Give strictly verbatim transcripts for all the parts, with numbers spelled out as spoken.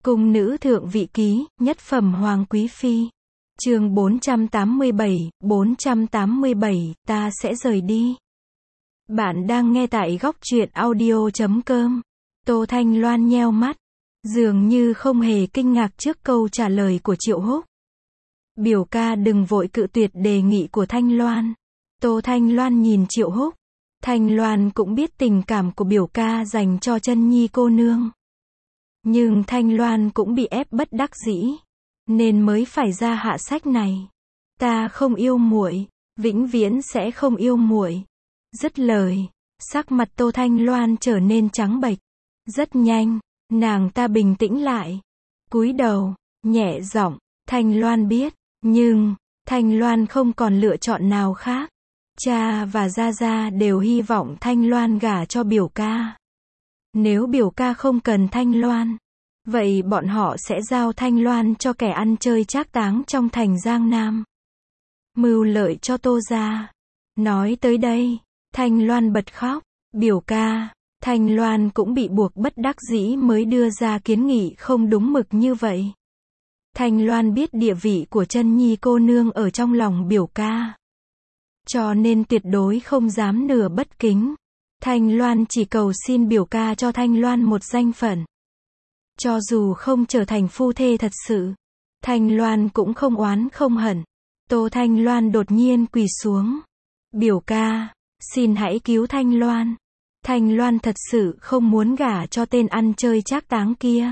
Cung nữ thượng vị ký, nhất phẩm hoàng quý phi. Chương bốn trăm tám mươi bảy, bốn trăm tám mươi bảy, ta sẽ rời đi. Bạn đang nghe tại góc truyện audio chấm com. Tô Thanh Loan nheo mắt, dường như không hề kinh ngạc trước câu trả lời của Triệu Húc. Biểu ca đừng vội cự tuyệt đề nghị của Thanh Loan. Tô Thanh Loan nhìn Triệu Húc. Thanh Loan cũng biết tình cảm của biểu ca dành cho Chân Nhi cô nương. Nhưng Thanh Loan cũng bị ép bất đắc dĩ, nên mới phải ra hạ sách này. Ta không yêu muội, vĩnh viễn sẽ không yêu muội. Dứt lời, sắc mặt Tô Thanh Loan trở nên trắng bệch. Rất nhanh, nàng ta bình tĩnh lại, cúi đầu, nhẹ giọng, Thanh Loan biết, nhưng Thanh Loan không còn lựa chọn nào khác. Cha và Gia Gia đều hy vọng Thanh Loan gả cho biểu ca. Nếu biểu ca không cần Thanh Loan, vậy bọn họ sẽ giao Thanh Loan cho kẻ ăn chơi trác táng trong thành Giang Nam. Mưu lợi cho Tô gia. Nói tới đây, Thanh Loan bật khóc. Biểu ca, Thanh Loan cũng bị buộc bất đắc dĩ mới đưa ra kiến nghị không đúng mực như vậy. Thanh Loan biết địa vị của Chân Nhi cô nương ở trong lòng biểu ca, cho nên tuyệt đối không dám nửa bất kính. Thanh Loan chỉ cầu xin biểu ca cho Thanh Loan một danh phận. Cho dù không trở thành phu thê thật sự, Thanh Loan cũng không oán không hận. Tô Thanh Loan đột nhiên quỳ xuống. Biểu ca, xin hãy cứu Thanh Loan. Thanh Loan thật sự không muốn gả cho tên ăn chơi trác táng kia.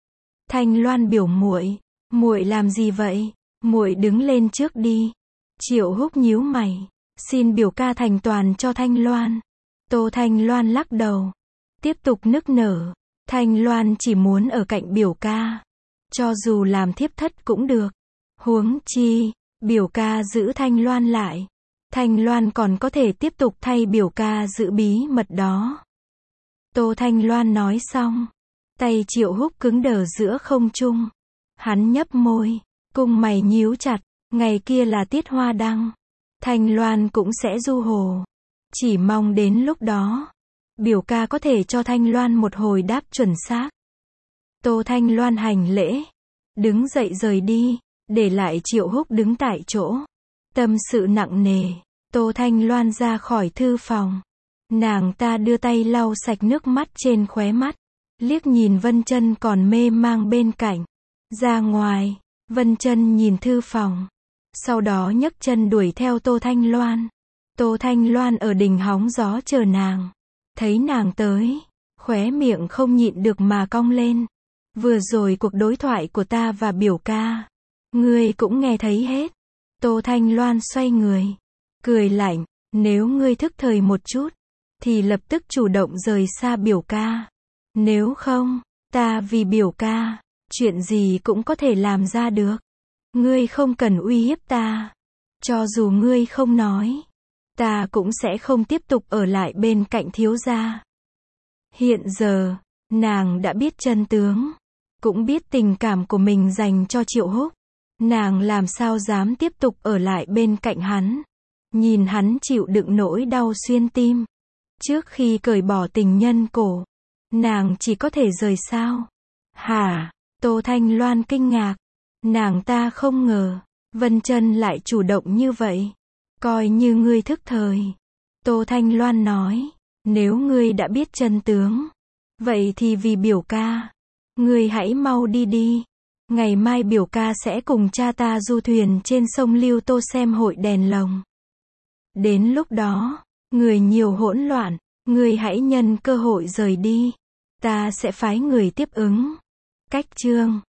Thanh Loan biểu muội, muội làm gì vậy? Muội đứng lên trước đi. Triệu Húc nhíu mày, xin biểu ca thành toàn cho Thanh Loan. Tô Thanh Loan lắc đầu, tiếp tục nức nở. Thanh Loan chỉ muốn ở cạnh biểu ca, cho dù làm thiếp thất cũng được. Huống chi, biểu ca giữ Thanh Loan lại, Thanh Loan còn có thể tiếp tục thay biểu ca giữ bí mật đó. Tô Thanh Loan nói xong, tay Triệu Húc cứng đờ giữa không trung. Hắn nhấp môi, cung mày nhíu chặt, ngày kia là tiết hoa đăng, Thanh Loan cũng sẽ du hồ. Chỉ mong đến lúc đó, biểu ca có thể cho Thanh Loan một hồi đáp chuẩn xác. Tô Thanh Loan hành lễ, đứng dậy rời đi, để lại Triệu Húc đứng tại chỗ. Tâm sự nặng nề, Tô Thanh Loan ra khỏi thư phòng. Nàng ta đưa tay lau sạch nước mắt trên khóe mắt, liếc nhìn Vân Chân còn mê mang bên cạnh. Ra ngoài, Vân Chân nhìn thư phòng, sau đó nhấc chân đuổi theo Tô Thanh Loan. Tô Thanh Loan ở đình hóng gió chờ nàng. Thấy nàng tới, khóe miệng không nhịn được mà cong lên. Vừa rồi cuộc đối thoại của ta và biểu ca, ngươi cũng nghe thấy hết. Tô Thanh Loan xoay người, cười lạnh, nếu ngươi thức thời một chút, thì lập tức chủ động rời xa biểu ca. Nếu không, ta vì biểu ca, chuyện gì cũng có thể làm ra được. Ngươi không cần uy hiếp ta. Cho dù ngươi không nói, ta cũng sẽ không tiếp tục ở lại bên cạnh thiếu gia. Hiện giờ, nàng đã biết chân tướng, cũng biết tình cảm của mình dành cho Triệu Húc. Nàng làm sao dám tiếp tục ở lại bên cạnh hắn, nhìn hắn chịu đựng nỗi đau xuyên tim. Trước khi cởi bỏ tình nhân cổ, nàng chỉ có thể rời sao? Hả? Tô Thanh Loan kinh ngạc. Nàng ta không ngờ, Vân Chân lại chủ động như vậy. Coi như ngươi thức thời. Tô Thanh Loan nói, nếu ngươi đã biết chân tướng, vậy thì vì biểu ca, ngươi hãy mau đi đi. Ngày mai biểu ca sẽ cùng cha ta du thuyền trên sông Lưu Tô xem hội đèn lồng. Đến lúc đó, người nhiều hỗn loạn, ngươi hãy nhân cơ hội rời đi. Ta sẽ phái người tiếp ứng. Cách chương